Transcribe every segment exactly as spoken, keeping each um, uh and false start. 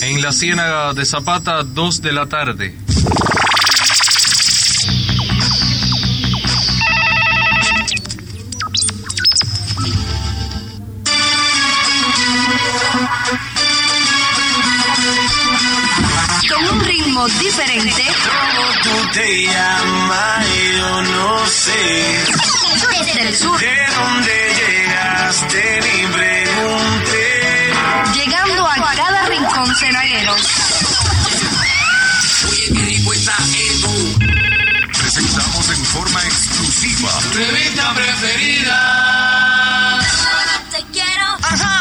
En la Ciénaga de Zapata, dos de la tarde. Con un ritmo diferente. ¿Cómo tú te llamas? Yo no sé. Desde el sur. ¿De dónde llegaste? Ni pregunté. Llegando a cada rincón cenaguero. Oye, ¿qué dijo esta Edu? Presentamos en forma exclusiva Revista preferida. Te quiero. Ajá.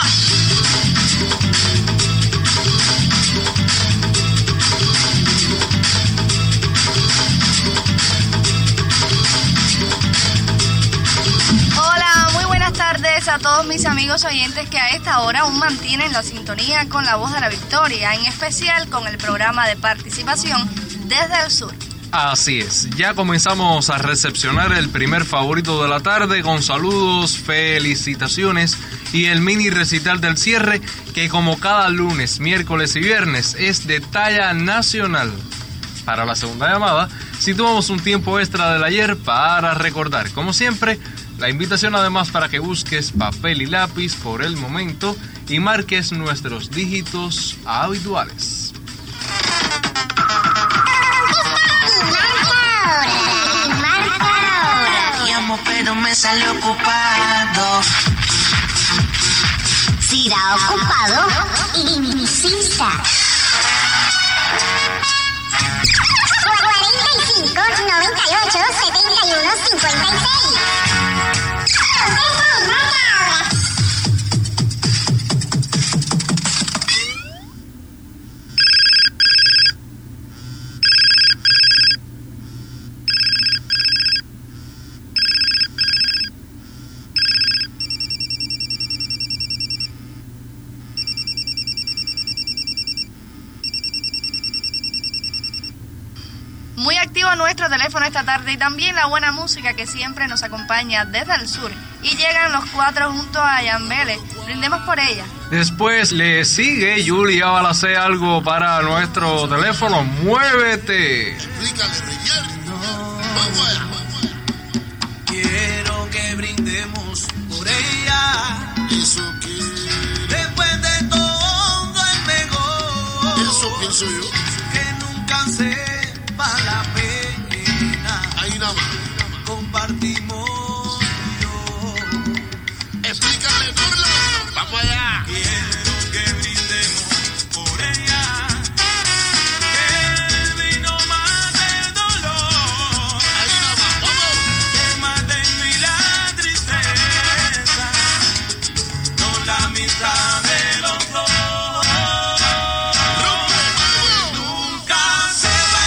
A todos mis amigos oyentes que a esta hora aún mantienen la sintonía con La Voz de la Victoria, en especial con el programa de participación Desde el Sur. Así es, ya comenzamos a recepcionar el primer favorito de la tarde con saludos, felicitaciones y el mini recital del cierre que como cada lunes, miércoles y viernes es de talla nacional. Para la segunda llamada, situamos un tiempo extra del ayer para recordar, como siempre, la invitación además para que busques papel y lápiz por el momento y marques nuestros dígitos habituales. Llamo pero me sale ocupado. Si da ocupado, insista. cuarenta y cinco, noventa y ocho, setenta y uno, cincuenta y seis. Muy activo nuestro teléfono esta tarde y también la buena música que siempre nos acompaña desde el sur. Y llegan los cuatro junto a Yambele. Brindemos por ella. Después le sigue Julia Balacé, algo para nuestro teléfono. ¡Muévete! Explícale, Reyerno. Vamos allá. Quiero que brindemos por ella. Eso que... Después de todo es mejor. Eso pienso yo. Que nunca sepa la pena. Ahí nada más. Compartimos yo. Explícale, Turlo. Vamos allá. Quiero que brindemos por ella. Que el vino mate el dolor. Ahí nada más. Vamos. Que mate en mí la tristeza. No la mitad de los dos. Nunca se va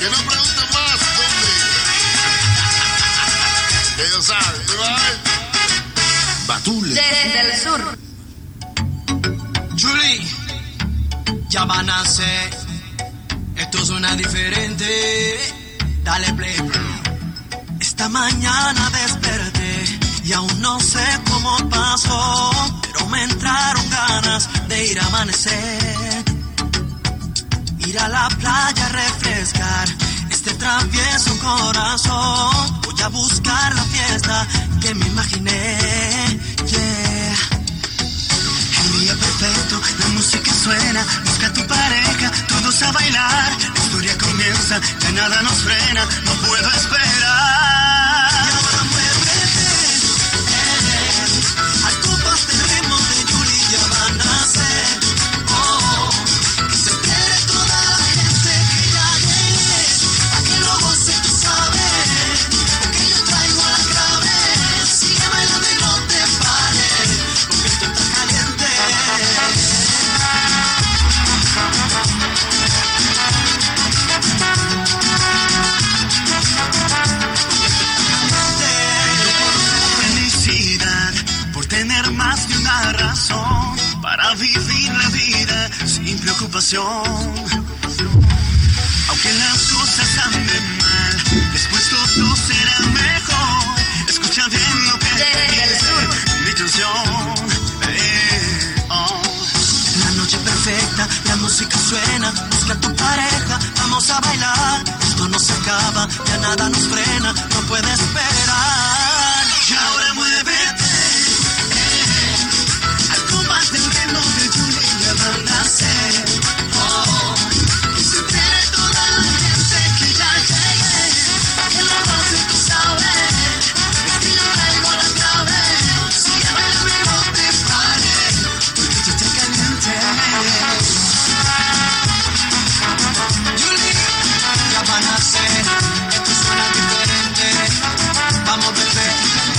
Que no pregunten más, hombre. Ellos saben, ¿sí va? Batule. Desde el sur. Julie, ya van a ser. Esto suena diferente. Dale play. Esta mañana desperté y aún no sé cómo pasó, pero me entraron ganas de ir a amanecer. Ir a la playa a refrescar este travieso corazón. Voy a buscar la fiesta que me imaginé. Yeah. El día perfecto, la música suena. Busca a tu pareja, todos a bailar. La historia comienza, ya nada nos frena. No puedo esperar. Y ahora muévete, eh, al compás del ritmo de Julie ya van a ser. Oh, que se entere toda la gente que ya llegué. Pa' que lo goce, tú sabes. Porque yo traigo la clave. Sigue bailando y no te pares. Porque esto está caliente. Felicidad por tener más de una razón para vivir la vida sin preocupación. Aunque las cosas anden mal, después todo será mejor. Escucha bien lo que te dice mi canción. Eh, oh. La noche perfecta, la música suena. Busca a tu pareja, vamos a bailar. Esto no se acaba, ya nada nos frena. No puede esperar. Y ahora muévete, eh, al compás del ritmo de Julie ya van a ser. Oh, que se entere toda la gente que ya llegué. Pa' que lo goce, tú sabes. Es que yo traigo la clave. Sigue bailando y no te pares. Porque esto está caliente. Julie, ya van a ser. Esto suena diferente. Vamos, bebé.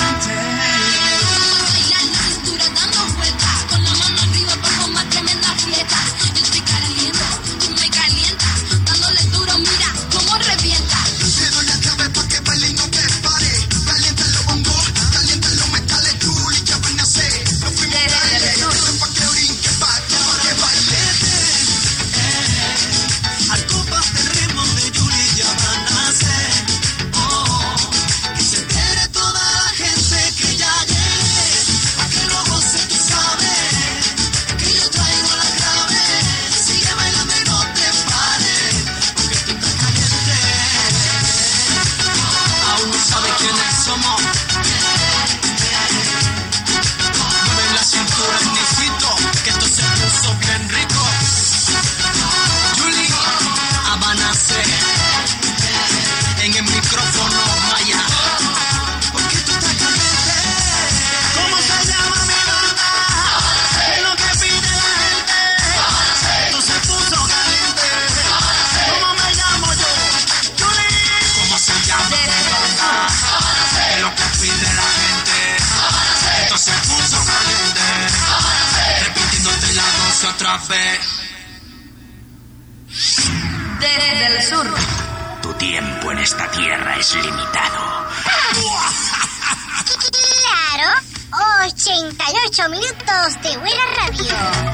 Bailar la cintura dando vueltas, con la mano arriba para formar tremenda fiesta. Yo estoy caliente, tú me calientas, dándole duro, mira cómo revienta. Te doy la clave pa' que baile y no te pare. Calienta los bongos, calienta los metales, Julie, ya van a ser. Nos fuimos Desde el dale, sur. pa' que brinque, pa' que ahora bailete. Eh, al compás del ritmo de Julie ya van a ser. Oh, que se entere toda la gente que ya llegué. Pa' que lo goce, tú sabes. Que yo traigo la clave. Sigue bailando y no te pares. Porque esto está caliente. Aún no sabe quiénes somos. Mueven la cintura, Nicito, que esto se puso bien rico. Julie, Abanase, en el micrófono Maya. Porque esto está caliente. ¿Cómo se llama mi banda? ¿Qué es lo que pide la gente? Esto se puso caliente. ¿Cómo me llamo yo? Julie. ¿Cómo se llama mi banda? ¿Qué es lo que pide la gente? Esto se puso caliente. Repitiéndote la doce otra vez. Desde el sur. Tu tiempo en esta tierra es limitado. Claro, ochenta y ocho minutos de buena radio.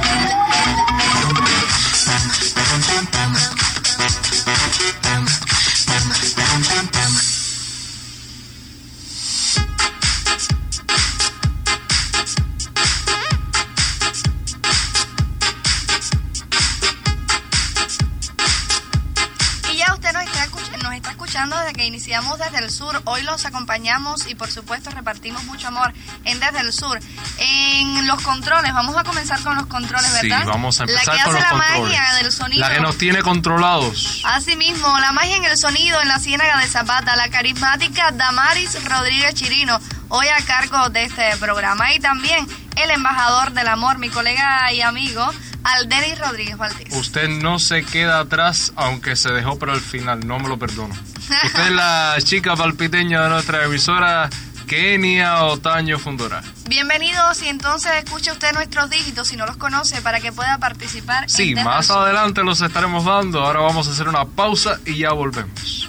Y ya usted nos está, escuch- nos está escuchando desde que iniciamos Desde el Sur. Hoy los acompañamos y por supuesto repartimos mucho amor en Desde el Sur. En los controles, vamos a comenzar con los controles, Sí, ¿verdad? vamos a empezar la que con hace los la controles. magia del sonido. La que nos tiene controlados. Así mismo, la magia en el sonido en la Ciénaga de Zapata, la carismática Damaris Rodríguez Chirino, hoy a cargo de este programa. Y también el embajador del amor, mi colega y amigo, Aldenis Rodríguez Valdés. Usted no se queda atrás, aunque se dejó para el final, no me lo perdono. Usted es la chica palpiteña de nuestra emisora Kenia Otaño Fundora. Bienvenidos, y entonces escuche usted nuestros dígitos si no los conoce para que pueda participar. Sí, en más Desde el adelante los estaremos dando. Ahora vamos a hacer una pausa y ya volvemos.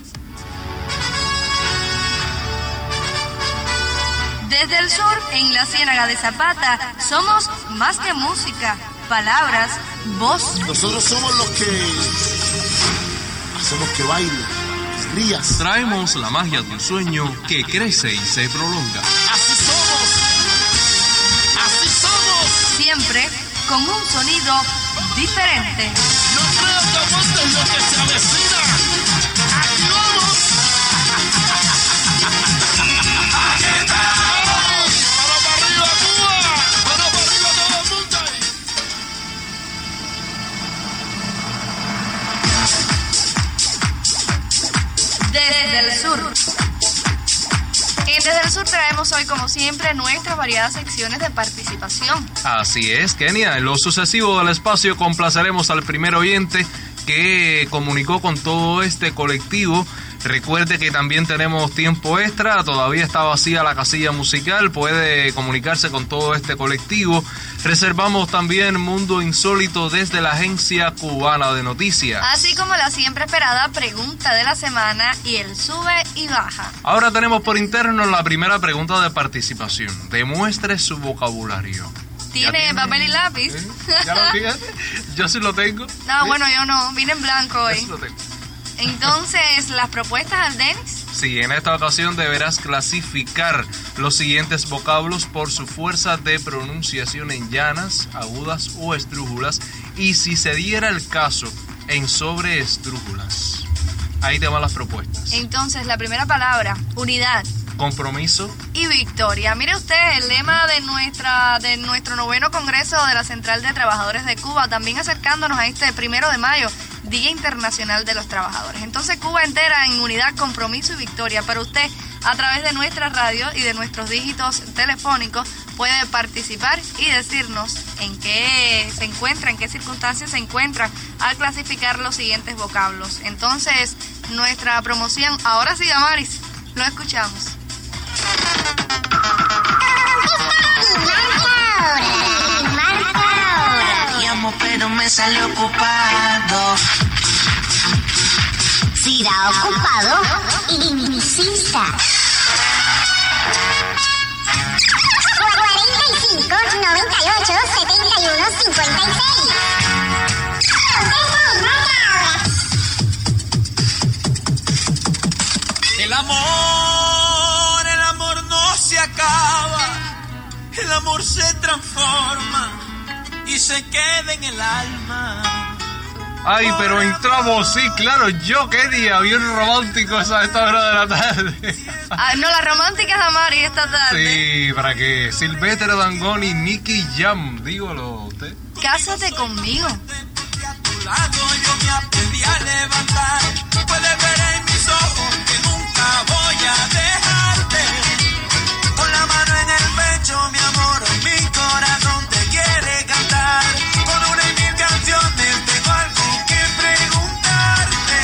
Desde el sur, en la Ciénaga de Zapata, somos más que música, palabras, voz. Nosotros somos los que hacemos que baile, que rías. Traemos la magia de un sueño que crece y se prolonga. Así somos. Así somos. Siempre con un sonido diferente. No creo que aguantes lo que se avecina. Aquí vamos. Aquí está. Para para arriba, Cuba. Para para arriba todo el mundo. Desde el sur. En Desde el Sur traemos hoy, como siempre, nuestras variadas secciones de participación. Así es, Kenia. En lo sucesivo del espacio complaceremos al primer oyente que comunicó con todo este colectivo. Recuerde que también tenemos tiempo extra, todavía está vacía la casilla musical, puede comunicarse con todo este colectivo. Reservamos también Mundo Insólito desde la Agencia Cubana de Noticias. Así como la siempre esperada pregunta de la semana y el sube y baja. Ahora tenemos por interno la primera pregunta de participación. Demuestre su vocabulario. ¿Tiene, tiene papel y lápiz? ¿Eh? ¿Ya lo tienes? Yo sí lo tengo. No, ¿Eh? bueno, yo no, vine en blanco Yo hoy. sí lo tengo. Entonces, las propuestas al Denis. Sí, en esta ocasión deberás clasificar los siguientes vocablos por su fuerza de pronunciación en llanas, agudas o estrújulas, y si se diera el caso, en sobreestrújulas. Ahí te van las propuestas. Entonces, la primera palabra, unidad. Compromiso. Y victoria. Mire usted, el lema de nuestra de nuestro noveno Congreso de la Central de Trabajadores de Cuba, también acercándonos a este primero de mayo, Día Internacional de los Trabajadores. Entonces, Cuba entera en unidad, compromiso y victoria. Pero usted, a través de nuestra radio y de nuestros dígitos telefónicos, puede participar y decirnos en qué se encuentra, en qué circunstancias se encuentran al clasificar los siguientes vocablos. Entonces, nuestra promoción, ahora sí, Damaris, lo escuchamos. Llamo pero me sale ocupado. Si da ocupado, insista. cuarenta y cinco, noventa y ocho, setenta y uno, cincuenta y seis. El amor, el amor no se acaba, el amor se transforma y se queda en el alma. Ay, pero entramos, sí, claro, yo quería, bien romántico a esta hora de la tarde. Ah, no, la romántica es Damaris esta tarde. Sí, para que Silvestre Dangond y Nicky Jam, dígalo usted. Cásate conmigo. A tu lado yo me aprendí a levantar, puedes ver en mis ojos que nunca voy a dejarte. Con la mano en el pecho, mi amor, mi corazón te quiere cantar. Con una y mil canciones tengo algo que preguntarte.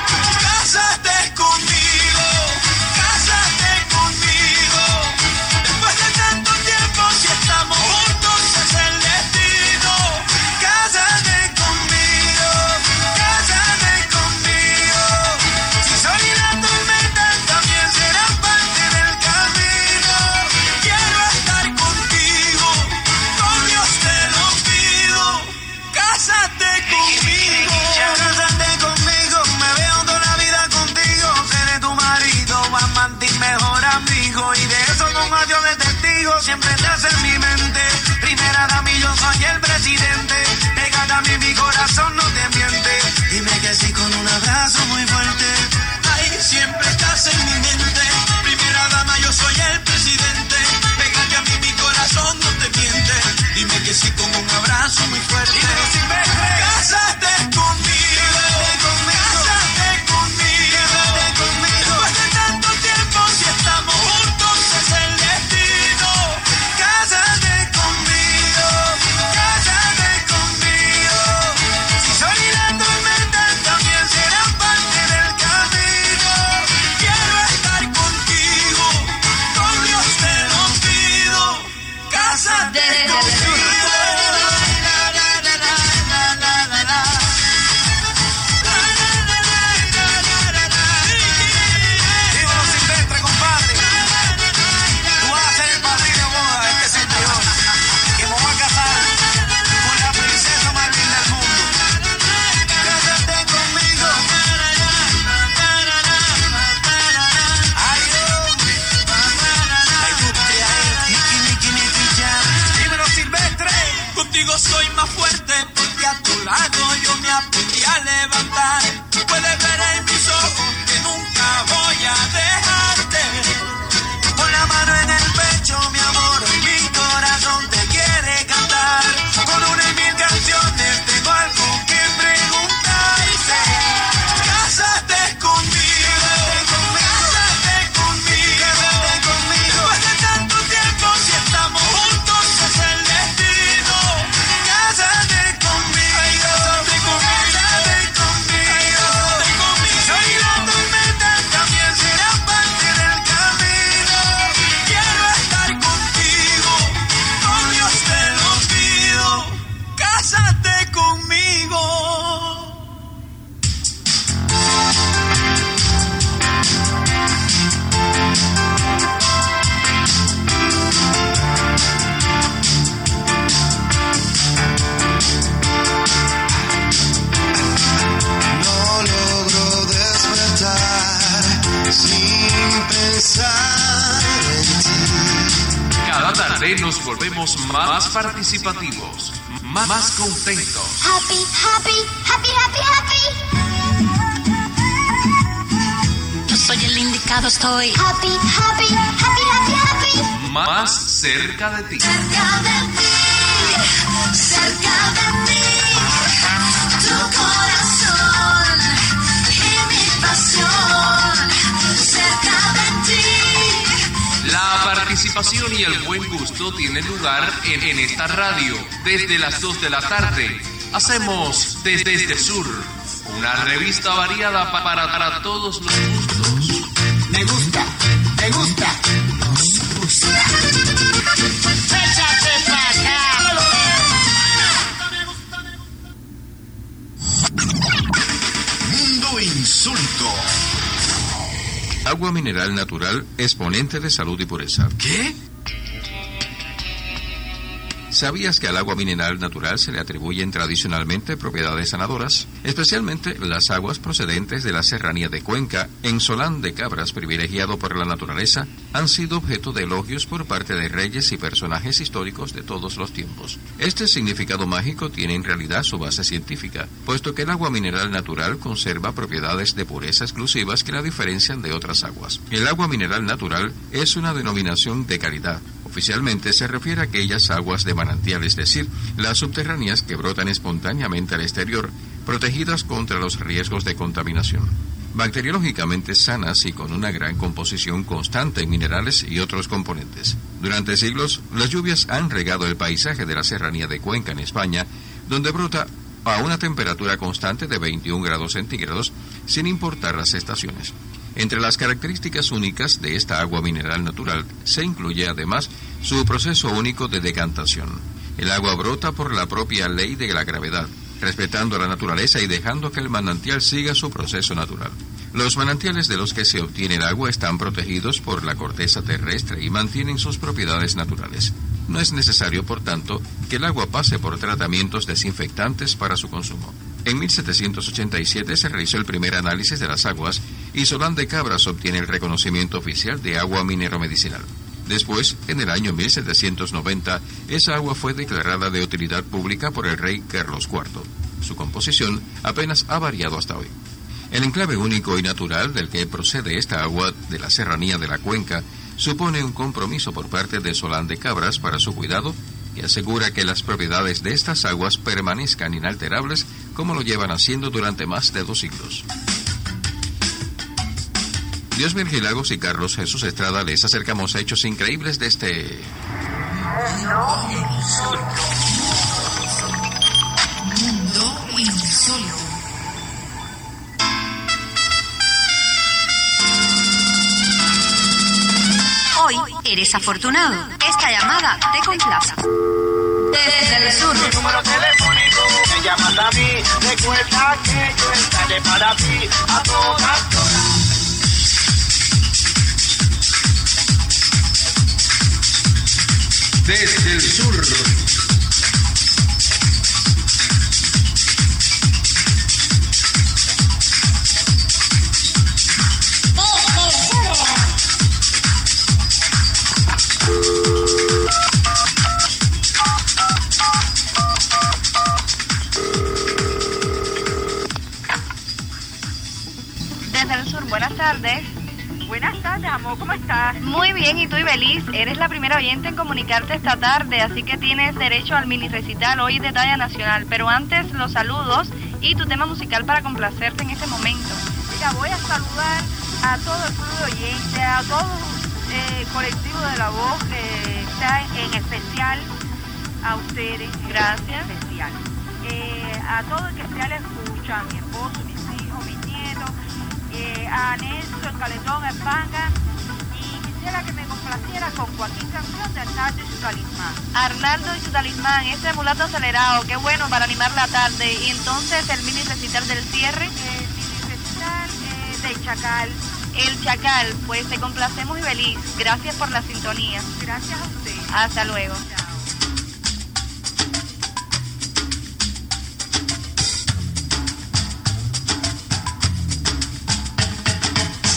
Cásate conmigo, cásate conmigo. Después de tanto tiempo, si estamos juntos es el destino. Cásate conmigo, cásate conmigo. Si soy la tormenta, también será parte del camino. Quiero estar contigo, con Dios te lo pido. Cásate conmigo, cásate conmigo. Me veo toda la vida contigo. Seré tu marido, amante y mejor amigo. Y de eso no hay Dios de testigo. Siempre estás en mi mente. Primera dama y yo soy el presidente. Pégate a mí, mi corazón no te miente. Dime que sí con un abrazo muy fuerte. Ay, siempre estás en mi mente. Primera dama, yo soy el presidente. Pégate a mí, mi corazón no te miente. Dime que sí con un abrazo muy fuerte. Si me crees, cásate conmigo, cásate conmigo, después de tanto tiempo, si estamos juntos es el destino. Cásate conmigo, cásate conmigo. Si soy la tormenta, también será parte de nos volvemos más participativos, más, más contentos. Happy, happy, happy, happy, happy. Yo soy el indicado, estoy Happy, happy, happy, happy, happy. Más cerca de ti. cerca de ti, cerca de ti. Tu corazón y mi pasión, cerca de ti. La participación y el buen gusto tienen lugar en, en esta radio. Desde las dos de la tarde hacemos Desde, desde el Sur, una revista variada pa- para, para todos los gustos. Me gusta, me gusta, nos gusta. Échate pa' acá. Mundo insólito. Agua mineral natural, exponente de salud y pureza. ¿Qué? ¿Sabías que al agua mineral natural se le atribuyen tradicionalmente propiedades sanadoras? Especialmente las aguas procedentes de la serranía de Cuenca, en Solán de Cabras, privilegiado por la naturaleza, han sido objeto de elogios por parte de reyes y personajes históricos de todos los tiempos. Este significado mágico tiene en realidad su base científica, puesto que el agua mineral natural conserva propiedades de pureza exclusivas que la diferencian de otras aguas. El agua mineral natural es una denominación de calidad. Oficialmente se refiere a aquellas aguas de manantial, es decir, las subterráneas que brotan espontáneamente al exterior, protegidas contra los riesgos de contaminación. Bacteriológicamente sanas y con una gran composición constante en minerales y otros componentes. Durante siglos, las lluvias han regado el paisaje de la serranía de Cuenca en España, donde brota a una temperatura constante de veintiún grados centígrados, sin importar las estaciones. Entre las características únicas de esta agua mineral natural se incluye además su proceso único de decantación. El agua brota por la propia ley de la gravedad, respetando la naturaleza y dejando que el manantial siga su proceso natural. Los manantiales de los que se obtiene el agua están protegidos por la corteza terrestre y mantienen sus propiedades naturales. No es necesario, por tanto, que el agua pase por tratamientos desinfectantes para su consumo. En mil setecientos ochenta y siete se realizó el primer análisis de las aguas y Solán de Cabras obtiene el reconocimiento oficial de agua minero-medicinal. Después, en el año mil setecientos noventa, esa agua fue declarada de utilidad pública por el rey Carlos cuarto. Su composición apenas ha variado hasta hoy. El enclave único y natural del que procede esta agua de la serranía de la Cuenca supone un compromiso por parte de Solán de Cabras para su cuidado y asegura que las propiedades de estas aguas permanezcan inalterables como lo llevan haciendo durante más de dos siglos. Dios Virgil Lagos y Carlos Jesús Estrada les acercamos a hechos increíbles de este... Mundo insólito. Hoy eres afortunado. Esta llamada te complace. Desde el sur. Mi número telefónico, me llamas a mí. Recuerda que yo estaré para ti a todas horas. Desde el sur. Desde el sur, buenas tardes. Buenas tardes, amor, ¿cómo estás? Muy bien, ¿y tú, Ibeliz? Eres la primera oyente en comunicarte esta tarde, así que tienes derecho al mini recital hoy de talla nacional. Pero antes, los saludos y tu tema musical para complacerte en este momento. Mira, voy a saludar a todo el club de oyentes, a todo el eh, colectivo de La Voz, que está en especial a ustedes. Gracias. En especial. Eh, a todo el que sea le escucha, a mi esposo, mis hijos, mis nietos, eh, a Nelson, Caletón, Espanga, y quisiera que me complaciera con cualquier canción de Arnaldo y su talismán. Arnaldo y su talismán, ese mulato acelerado, qué bueno para animar la tarde. Y entonces el mini recital del cierre. El mini recital eh, del Chacal. El Chacal, pues te complacemos y feliz. Gracias por la sintonía. Gracias a usted. Hasta luego. Chao.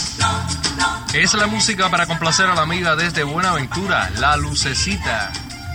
Es la música para complacer a la amiga desde Buenaventura, La Lucecita.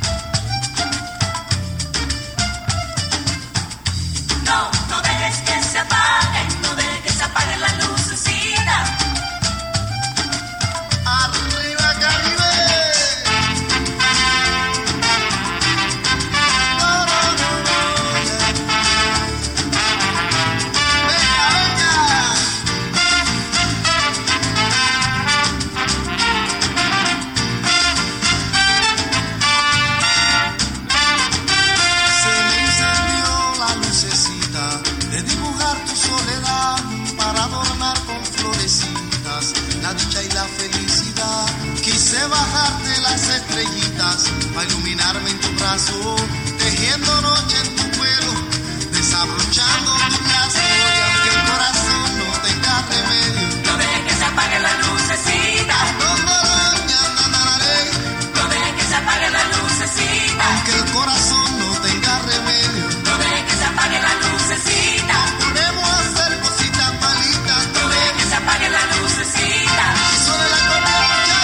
palmitas, para iluminarme en tu brazo, tejiendo noche en tu pelo, desabrochando tu lazo, y aunque el corazón no tenga remedio, no dejes que se apaguen las lucecitas. No, no, no, no, no, no dejes que se apaguen las lucecitas. Aunque el corazón no tenga remedio, no dejes que se apaguen las lucecitas. Ponemos a hacer cositas malitas, no dejes que se apaguen las lucecitas. Eso de la comida,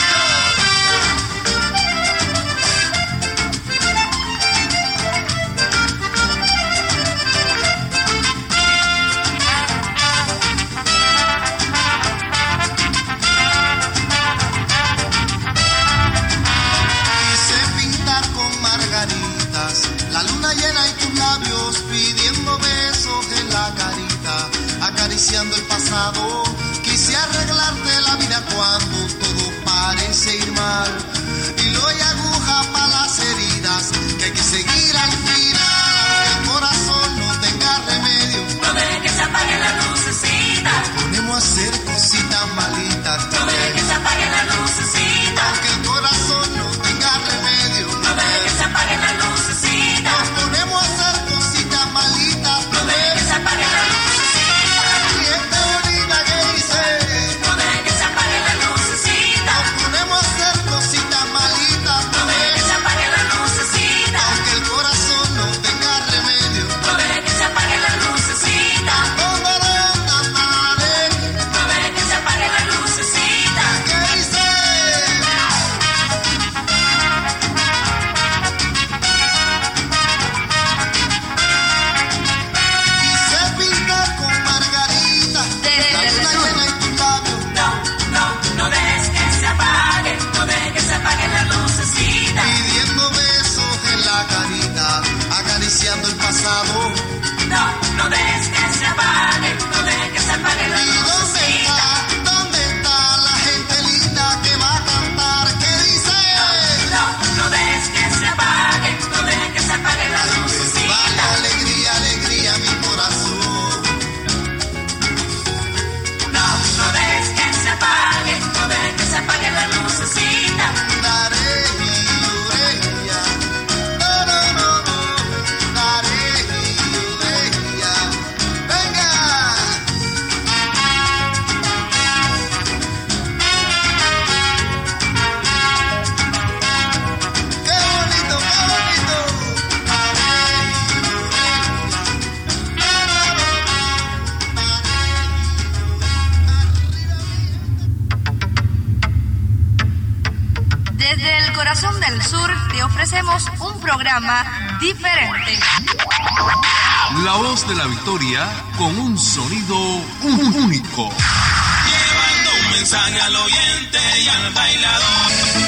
la luna llena y tus labios pidiendo besos en la carita, acariciando el pasado. Quise arreglarte la vida cuando todo parece ir mal, hilo y aguja para las heridas que hay que seguir al final. Aunque el corazón no tenga remedio, no dejes que se apaguen las lucecitas. Ponemos a hacer cositas malitas, no dejes que se apaguen las lucecitas. Aunque el corazón no tenga remedio, no dejes que se apaguen las lucecitas. Nos ponemos a hacer cositas malitas, no dejes que se apaguen las lucecitas. Y esta bonita que dice, no dejes que se apaguen las lucecitas. nos ponemos a hacer cositas malitas, no dejes que se apaguen las lucecitas. aunque el corazón no tenga remedio, no dejes que se apaguen las lucecitas. no, no, no, no, no, no dejes que se apaguen las lucecitas. ¿qué dice? Acariciando el pasado. No, no dejes que se apague, no dejes que se apague la ¿Y dónde está, dónde está la gente linda que va a cantar? ¿Qué dice? No, no dejes que se apague, no dejes que se apague la lucecita. Vale, alegría, alegría, mi corazón. No, no dejes que se apague, no dejes que se apague la lucecita. Daré mi orella. No, no, no, no. Daré mi orella. Venga. Qué bonito, qué bonito. Daré mi Desde el corazón del sur te ofrecemos un programa diferente. La voz de la victoria con un sonido único. Llevando un mensaje al oyente y al bailador.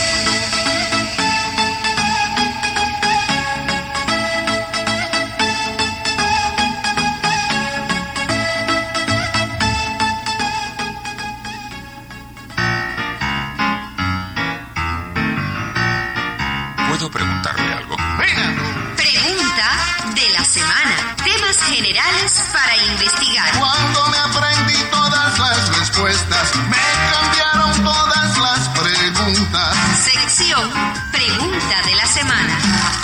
¿Puedo preguntarle algo? Pregunta de la semana. Temas generales para investigar. Cuando me aprendí todas las respuestas, me cambiaron todas las preguntas. Sección Pregunta de la semana.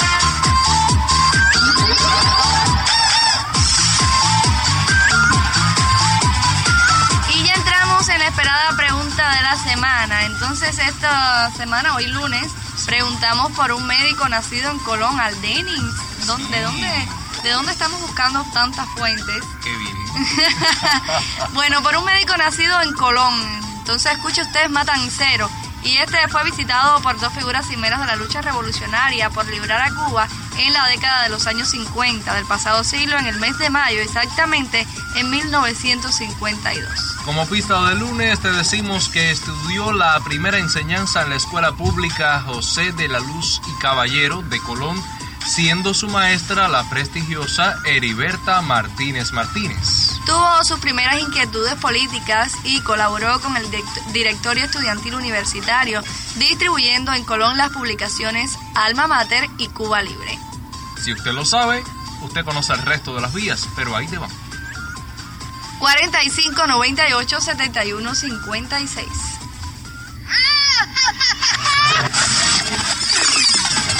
Y ya entramos en la esperada pregunta de la semana. Entonces esta semana, hoy lunes, preguntamos por un médico nacido en Colón, Aldenis. ¿Dónde, de dónde, de dónde estamos buscando tantas fuentes? Qué bien. Bueno, por un médico nacido en Colón. Entonces escuche ustedes, Matancero. Y este fue visitado por dos figuras cimeras de la lucha revolucionaria por librar a Cuba en la década de los años cincuenta del pasado siglo, en el mes de mayo, exactamente en mil novecientos cincuenta y dos. Como pista de lunes te decimos que estudió la primera enseñanza en la escuela pública José de la Luz y Caballero de Colón, siendo su maestra la prestigiosa Heriberta Martínez Martínez. Tuvo sus primeras inquietudes políticas y colaboró con el directorio estudiantil universitario, distribuyendo en Colón las publicaciones Alma Mater y Cuba Libre. Si usted lo sabe, usted conoce el resto de las vías, pero ahí te van. cuarenta y cinco, noventa y ocho, setenta y uno, cincuenta y seis.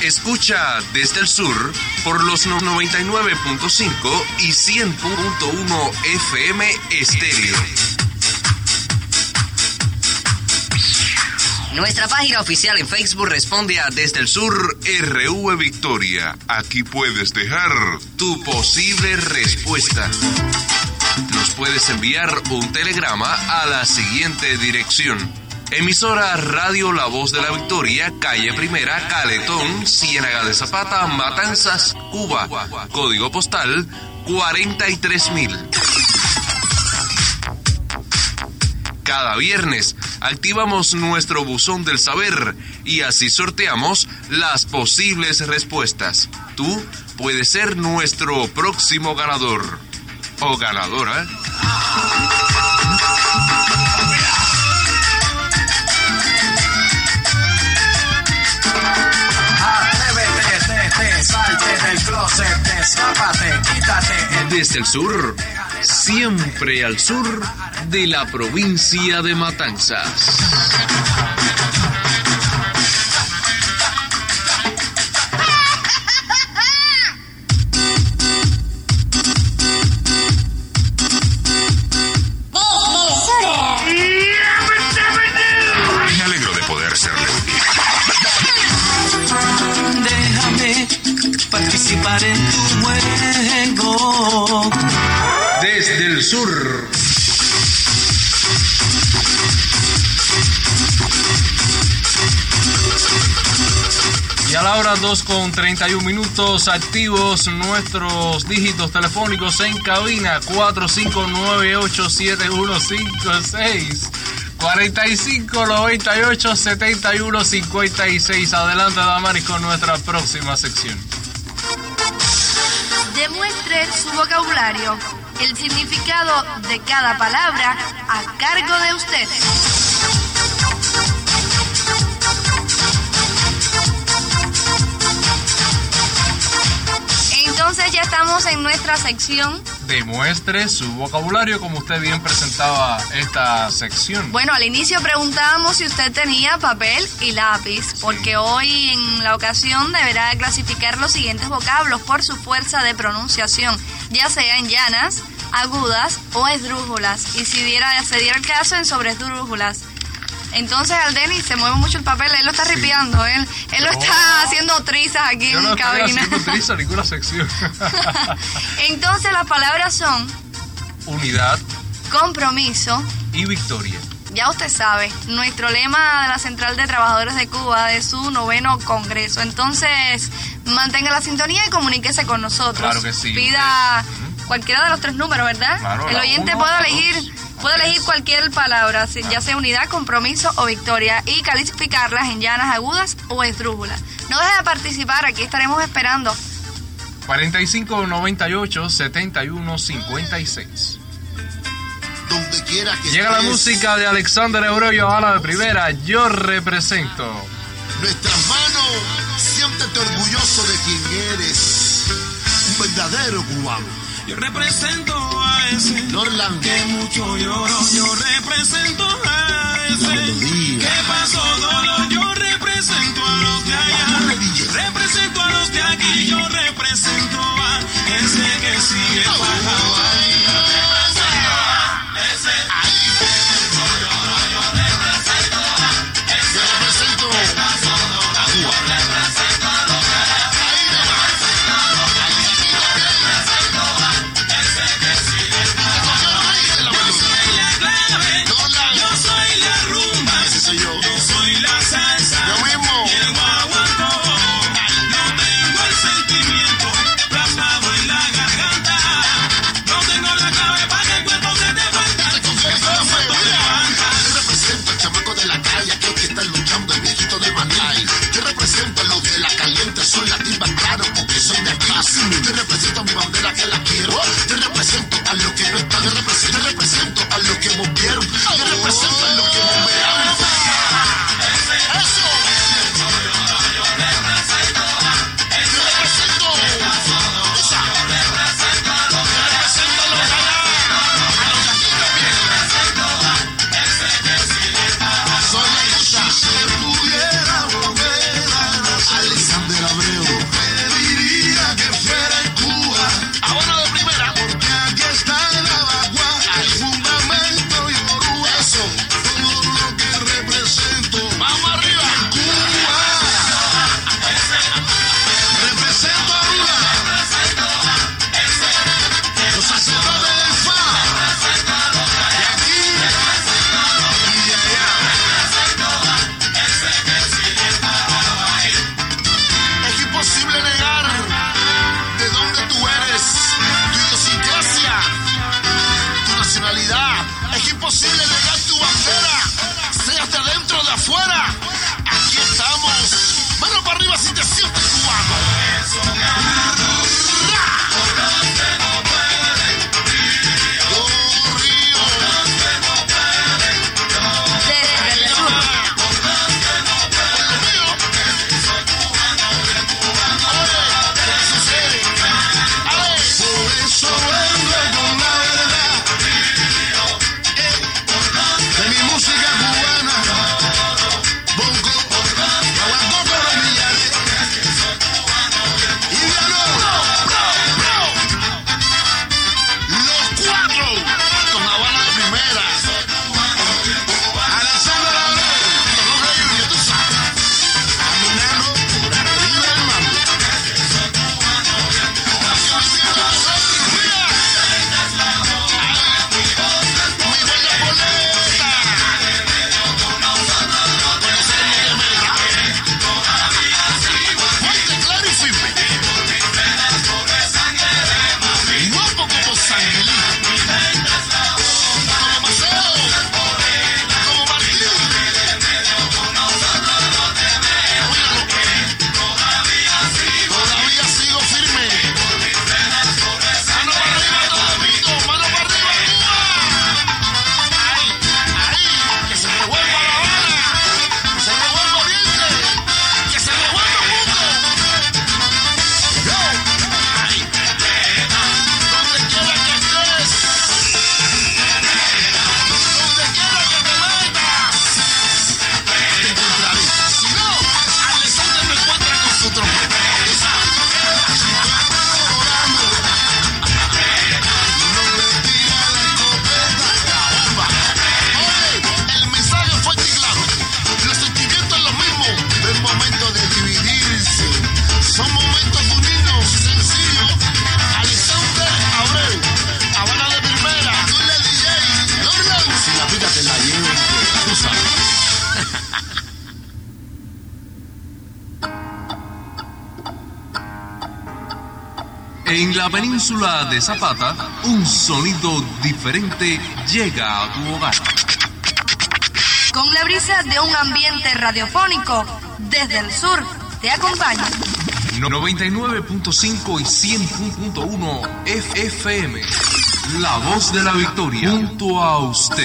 Escucha Desde el Sur por los noventa y nueve punto cinco y cien punto uno F M estéreo. Nuestra página oficial en Facebook responde a Desde el Sur R V Victoria. Aquí puedes dejar tu posible respuesta. Nos puedes enviar un telegrama a la siguiente dirección: emisora Radio La Voz de la Victoria, calle Primera, Caletón, Ciénaga de Zapata, Matanzas, Cuba. Código postal cuarenta y tres mil. Cada viernes activamos nuestro buzón del saber y así sorteamos las posibles respuestas. Tú puedes ser nuestro próximo ganador o ganadora. Salte del closet, escápate, quítate. Desde el sur, siempre al sur de la provincia de Matanzas. Me alegro de poder serle útil. Déjame participar en tu juego. Desde el sur. Y a la hora dos con treinta y un minutos, activos nuestros dígitos telefónicos en cabina: cuatro cinco nueve ocho siete uno cinco seis, cuarenta y cinco noventa y ocho setenta y uno cincuenta y seis. Adelante, Damaris, con nuestra próxima sección. Demuestre su vocabulario, el significado de cada palabra a cargo de usted. Entonces ya estamos en nuestra sección. Demuestre su vocabulario, como usted bien presentaba esta sección. Bueno, al inicio preguntábamos si usted tenía papel y lápiz, porque hoy en la ocasión deberá clasificar los siguientes vocablos por su fuerza de pronunciación, ya sean llanas, agudas o esdrújulas, y si diera, se diera el caso en sobresdrújulas. Entonces al Denis se mueve mucho el papel, él lo está Sí. ripiando, él, él lo No. está haciendo trizas aquí Yo en no estoy cabina. haciendo trizas, ninguna sección. Entonces las palabras son Unidad compromiso. y victoria. Ya usted sabe, nuestro lema de la Central de Trabajadores de Cuba de su noveno congreso. Entonces, mantenga la sintonía y comuníquese con nosotros. Claro que sí. Pida cualquiera de los tres números, ¿verdad? Claro, El la oyente uno, puede la elegir, dos, puede la elegir tres. cualquier palabra, si- ya sea unidad, compromiso o victoria, y calificarlas en llanas, agudas o esdrújulas. No deje de participar, aquí estaremos esperando. cuarenta y cinco noventa y ocho setenta y uno cincuenta y seis. Donde quiera que Llega la estés, música de Alexander Eurello a la de primera. Yo represento. Nuestras manos, siéntete orgulloso de quien eres. Un verdadero cubano. Yo represento a ese Norland, que mucho lloró. Yo represento a la ese melodía. que pasó dolor. Yo represento a los de allá. Represento a los de aquí. Yo represento a ese que sigue bajando. Yo represento a Cuba. Yo soy la clave. Yo soy la rumba. Ese soy yo. Yo soy la sal. En la península de Zapata, un sonido diferente llega a tu hogar. Con la brisa de un ambiente radiofónico, desde el sur te acompaña. noventa y nueve punto cinco y cien punto uno F M. La voz de la victoria, junto a usted.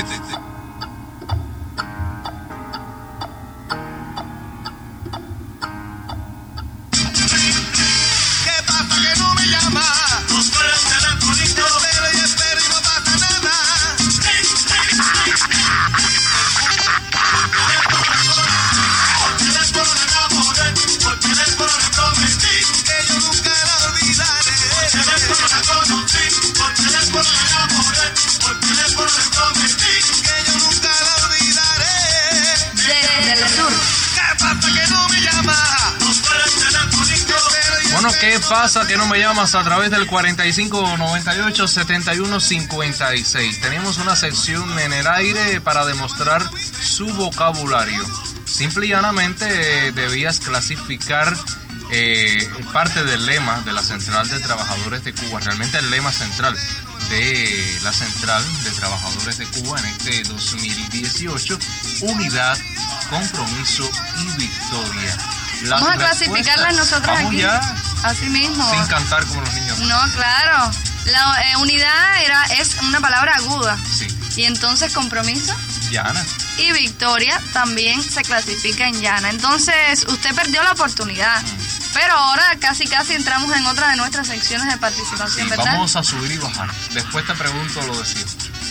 Bueno, ¿qué pasa que no me llamas a través del cuarenta y cinco noventa y ocho setenta y uno cincuenta y seis? Tenemos una sección en el aire para demostrar su vocabulario. Simple y llanamente eh, debías clasificar eh, parte del lema de la Central de Trabajadores de Cuba, realmente el lema central de la Central de Trabajadores de Cuba en este dos mil dieciocho: unidad, compromiso y victoria. Las Vamos a clasificarlas nosotros Vamos aquí. Ya, así mismo. sin cantar como los niños. No, claro. La eh, unidad era es una palabra aguda. Sí. Y entonces compromiso. Llana. Y victoria también se clasifica en llana. Entonces usted perdió la oportunidad. Mm. Pero ahora casi casi entramos en otra de nuestras secciones de participación, Sí, ¿verdad? vamos a subir y bajar. Después te pregunto lo de siempre.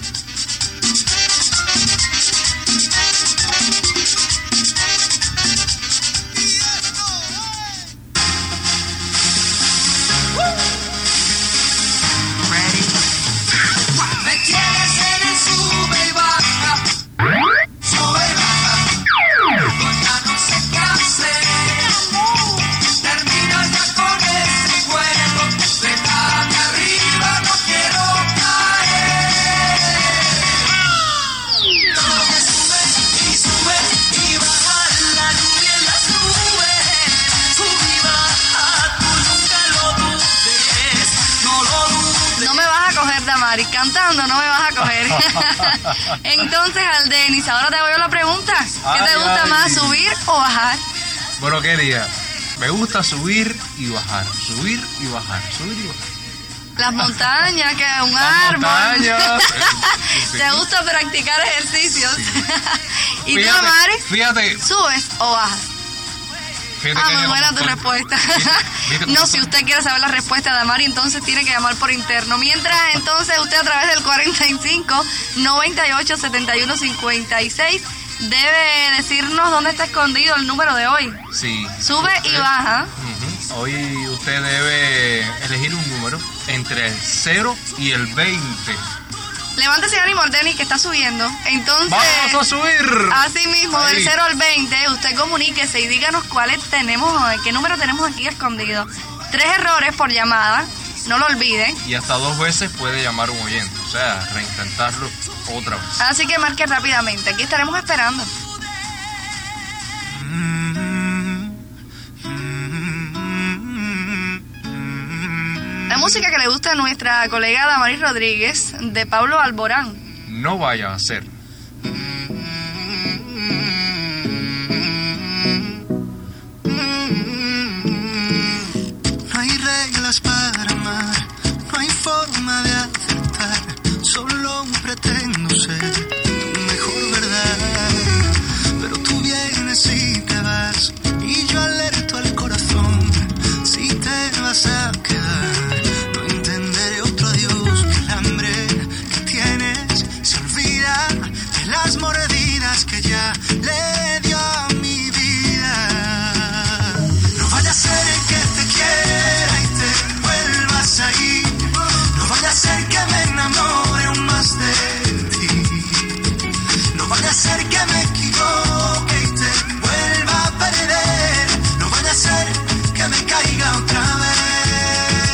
Cantando no me vas a coger. Entonces, Aldenis, ahora te voy a la pregunta. ¿Qué ay, te gusta ay. más, subir o bajar? Bueno, ¿qué día? Me gusta subir y bajar, subir y bajar, subir y bajar. Las montañas, que es un Las árbol. montañas. ¿Te gusta practicar ejercicios? Sí. ¿Y Fíjate, tú, Mari? Fíjate. ¿Subes o bajas? Fíjate Ah, que muy hay buena un tu montón. respuesta. ¿Viste? ¿Viste No, cómo si son? usted quiere saber la respuesta de Amari, entonces tiene que llamar por interno. Mientras, entonces, usted a través del cuarenta y cinco noventa y ocho setenta y uno cincuenta y seis debe decirnos dónde está escondido el número de hoy. Sí. Sube y Usted- baja. Ujú. Hoy usted debe elegir un número entre el cero y el veinte. Levántese ánimo, Denis, que está subiendo. Entonces, ¡Vamos a subir! así mismo, del Ahí. cero al veinte, usted comuníquese y díganos cuáles tenemos, qué número tenemos aquí escondido. Tres errores por llamada, no lo olviden. Y hasta dos veces puede llamar un oyente, o sea, reintentarlo otra vez. Así que marque rápidamente, aquí estaremos esperando. La música que le gusta a nuestra colega Damaris Rodríguez, de Pablo Alborán. No vaya a ser. No hay reglas para amar, no hay forma de acertar, solo pretendo ser tu mejor verdad. Pero tú vienes y te vas, y yo alerto al corazón, si te vas a quedar, no entenderé otro adiós, que el hambre que tienes se olvida de las mordidas que ya le dio a mi vida. No vaya a ser que te quiera y te vuelvas a ir, no vaya a ser que me enamore aún más de ti, no vaya a ser que me equivoque y te vuelva a perder, no vaya a ser que me caiga otra vez.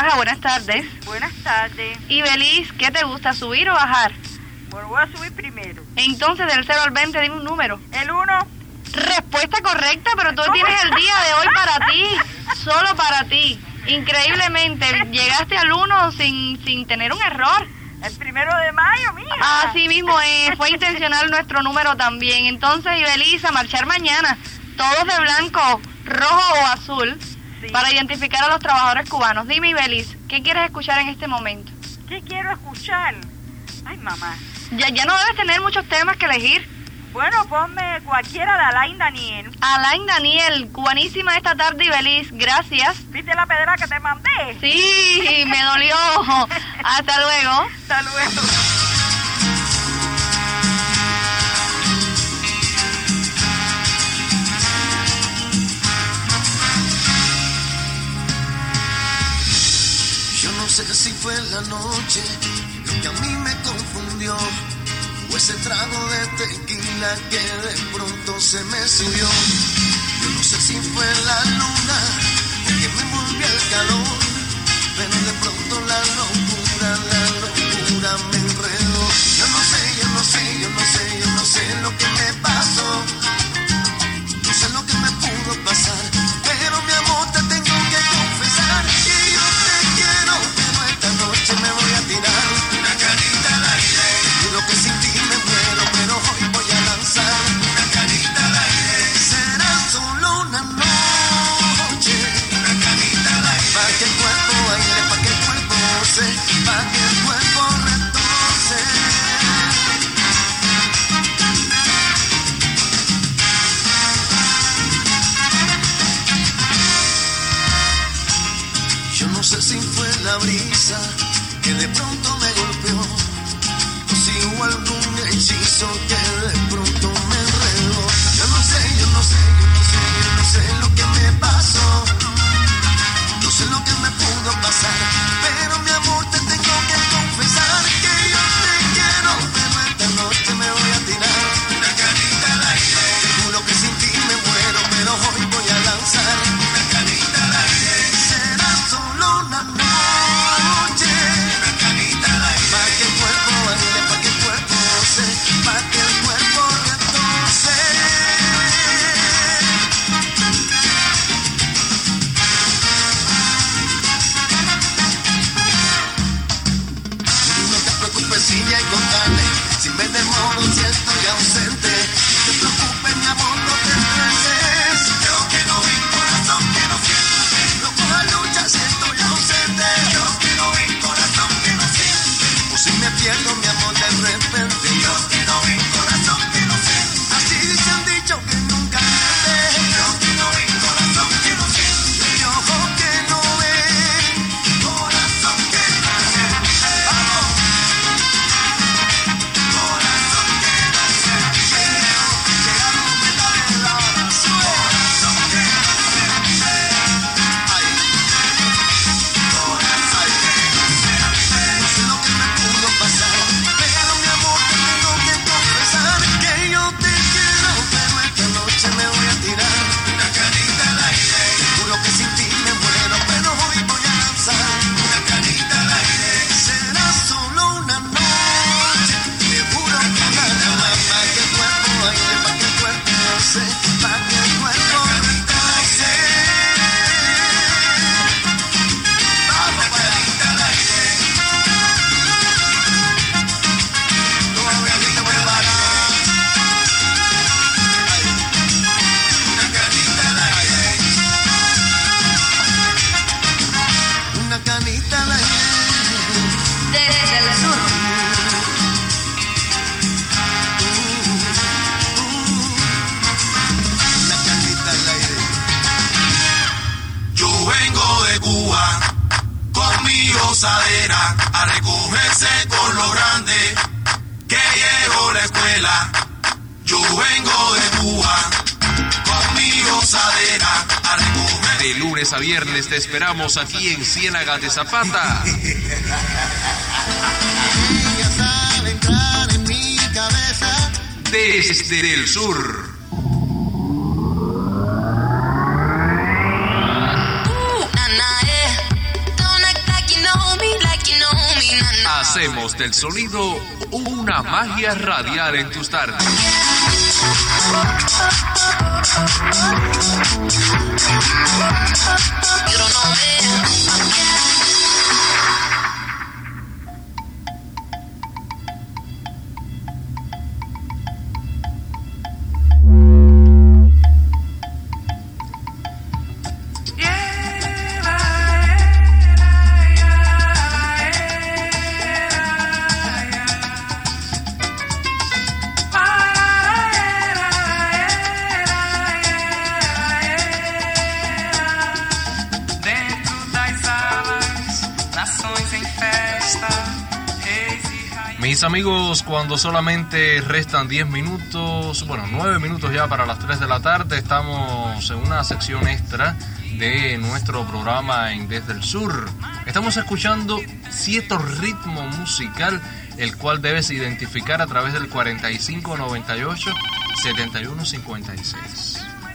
Baja, buenas tardes. Buenas tardes. Y Beliz, ¿qué te gusta, subir o bajar? Bueno, voy a subir primero. Entonces, del cero al veinte, dime un número. El uno. Respuesta correcta, pero tú tienes el día de hoy para ti, solo para ti. Increíblemente, llegaste al uno sin, sin tener un error. El primero de mayo, mija. Así mismo es, fue intencional nuestro número también. Entonces, Ibeliz, a marchar mañana, todos de blanco, rojo o azul, sí, para identificar a los trabajadores cubanos. Dime, Ibeliz, ¿qué quieres escuchar en este momento? ¿Qué quiero escuchar? Ay, mamá. Ya, ya no debes tener muchos temas que elegir. Bueno, ponme cualquiera de Alain Daniel. Alain Daniel, cubanísima esta tarde, Ibeliz, gracias. ¿Viste la pedra que te mandé? Sí, me dolió. Hasta luego. Hasta luego. Yo no sé si fue la noche lo que a mí me confundió, o ese trago de tequila que de pronto se me subió. Yo no sé si fue la luna o que me envolvió el calor, pero de pronto la locura, la locura me enredó. Yo no sé, yo no sé, yo no sé, yo no sé lo que me pasó, no sé lo que me pudo pasar, pero mi amor te tengo que confesar que yo te quiero, pero esta noche me voy a tirar una carita al aire. Juro que sin ti me muero, pero hoy voy a lanzar una carita al aire. Será solo una noche, una carita al aire, pa' que el cuerpo baile, pa' que el cuerpo goce, pa' que el cuerpo retorce. Yo no sé si fue la brisa que de pronto me golpeó, o si hubo algún hechizo que de pronto me enredó. Yo no sé, yo no sé, yo no sé, yo no sé lo que me pasó, no sé lo que me pudo pasar, pero mi amor te tengo que confesar que yo te quiero, pero esta noche me voy a tirar una carita al aire. Juro que sin ti me muero, pero hoy voy a lanzar una carita al aire. Será solo una noche, una carita al aire, pa' que el cuerpo baile, pa' que el cuerpo goce, pa' que el cuerpo retorce. No te preocupes si ya encontrarle, si me demoro, si estoy ausente. No te preocupes, mi amor, no te estreses. Yo que no vi corazón, que no siente. No coja lucha si estoy ausente. Yo que no vi corazón, que no siente. O si me pierdo, mi amor, de repente. Yo que no vi corazón, que no siente. Así se han dicho que nunca miente. Yo que no vi corazón, que no siente. Y ojo que no ven, corazón que no siente. Vamos. Corazón que no siente. Llegaron los metales de la oración. Corazón que no siente. Ay. Corazón que no siente. No sé lo que me pudo pasar, pero mi amor te tengo que confesar que yo te quiero, pero esta noche me voy a tirar una carita al aire. Juro que sin ti me muero, pero hoy voy a lanzar una carita al aire. Será solo una noche, te juro que nada más, pa' que el cuerpo baile, pa' que el cuerpo goce, pa' que el cuerpo retorce. Vamos, carita al aire. Todavía no te preparas. Ay. Una carita al aire. Una canita al aire. Desde el sur. Una canita al aire. Yo vengo de Cuba con mi gozadera a recogerse con lo grande que llegó la escuela. Yo vengo de Cuba con mi gozadera a recoger. De lunes a viernes te esperamos aquí en Ciénaga de Zapata. Ella sabe entrar en mi cabeza. Desde el sur. Nanae, don't act like Desde el sonido, una magia radial en tus tardes. Mis amigos, cuando solamente restan diez minutos, bueno, nueve minutos ya para las tres de la tarde, estamos en una sección extra de nuestro programa en Desde el Sur. Estamos escuchando cierto ritmo musical, el cual debes identificar a través del cuarenta y cinco noventa y ocho setenta y uno cincuenta y seis.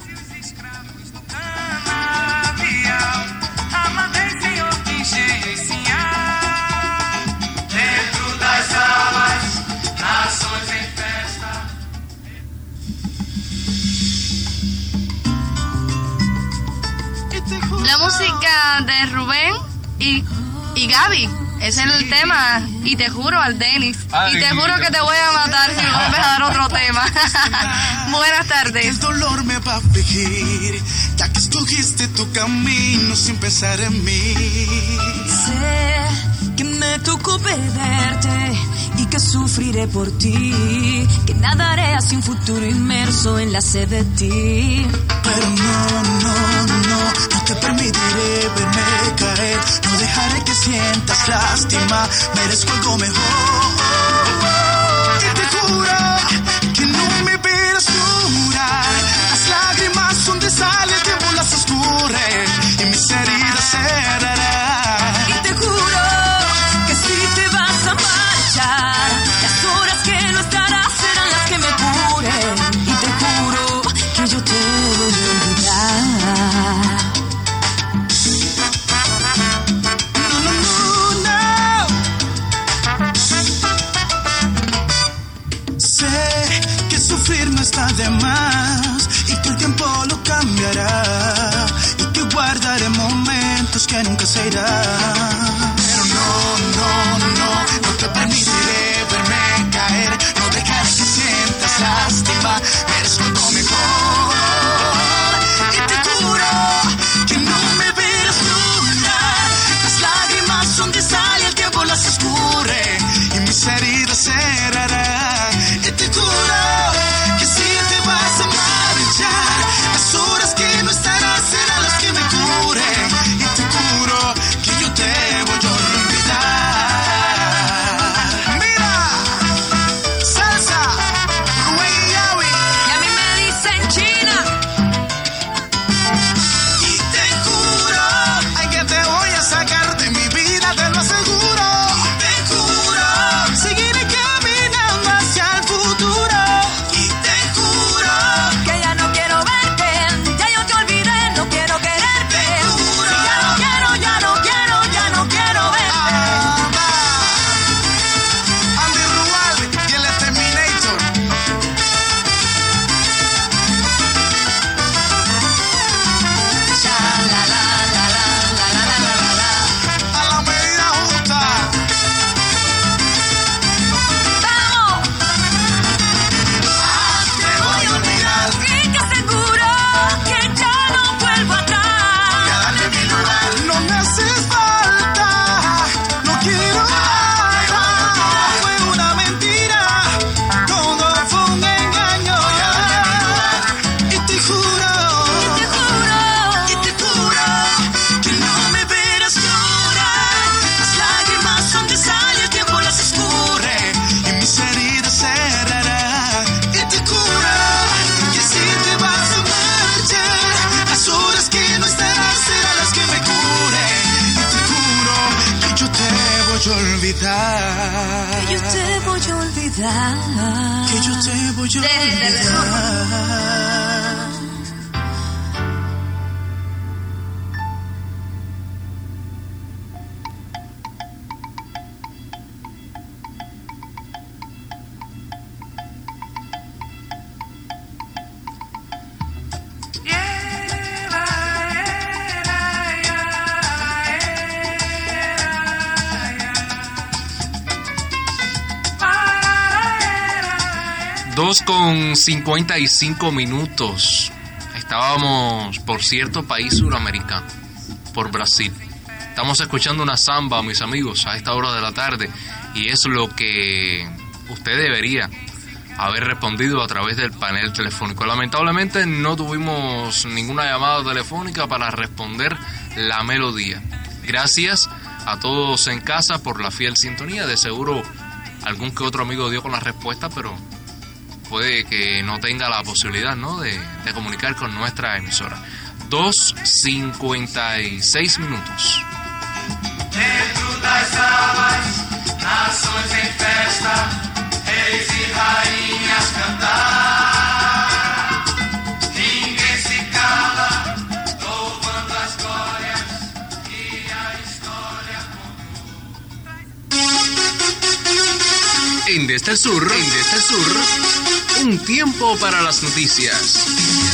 La música de Rubén y, y Gaby. Es el tema. Y te juro al Denis. Ay, y te juro que te voy a matar si vuelves a dar otro tema. Buenas tardes. El dolor me va a afligir, ya que escogiste tu camino sin pensar en mí. Sé que me tocó perderte y que sufriré por ti, que nadaré hacia un futuro inmerso en la sed de ti. Pero no, no, no, no te permitiré verme caer, no dejaré que sientas lástima, merezco algo mejor. Y te juro que no me verás llorar, las lágrimas son de sal, el tiempo las escurre y mis heridas cerrarán. Y te juro que si te vas a marchar, las horas que no estarás serán las que me curen. Y te juro que yo te voy a olvidar. No, no, no, no. Sé que sufrir no está de más y que el tiempo lo cambiará y que guardaré momentos que nunca se irán. Pero no, no, no, no te permitiré verme caer, no dejaré que sientas lástima, merezco algo mejor. Y te juro que no me verás llorar, las lágrimas son de sal y el tiempo las escurre y mis heridas cerrarán. Y te juro que si te vas a marchar, las horas que no estarás serán las que me curen. Y te juro que yo te voy a olvidar. Mira, salsa, Rubén y Gaby. Y a mí me dicen China. Y te juro, ay, que te voy a sacar de mi vida, te lo aseguro. Y te juro, seguiré caminando hacia el futuro. Y te juro, Que ya no quiero verte, ya yo te olvidé, no quiero quererte. te juro. Si ya no quiero, ya no quiero, ya no quiero verte. Ah, va. Andy Rual y el Exterminator. Cha, la, la, la, la, la, la, la, la, la. A la medida justa. ¡Vamos! Ah, te voy a olvidar. Y te aseguro que ya no vuelvo Voy a atrás. darle mi lugar. No me haces falta. No quiero nada. Fue una mentira. Todo fue un engaño. Y te juro. Te juro. Y te juro que no me verás llorar. Las lágrimas son de sal y el tiempo las escurre y mis heridas cerrarán. Y te juro que si te vas a marchar, las horas que no estarás serán las que me curen. Y te juro que yo te voy a olvidar. Que yo te voy a olvidar. Que yo te voy a Desde el sur. olvidar. dos con cincuenta y cinco minutos. Estábamos por cierto país suramericano, por Brasil. Estamos escuchando una samba, mis amigos, a esta hora de la tarde, y es lo que usted debería haber respondido a través del panel telefónico. Lamentablemente no tuvimos ninguna llamada telefónica para responder la melodía. Gracias a todos en casa por la fiel sintonía. De seguro algún que otro amigo dio con la respuesta, pero puede que no tenga la posibilidad, ¿no?, de, de comunicar con nuestra emisora. dos cincuenta y seis minutos. Dentro das salas, nações em festa, reis e rainhas cantar. Ninguém se cala, louvando as glórias e a história. En Desde el Sur, en Desde el Sur, un tiempo para las noticias.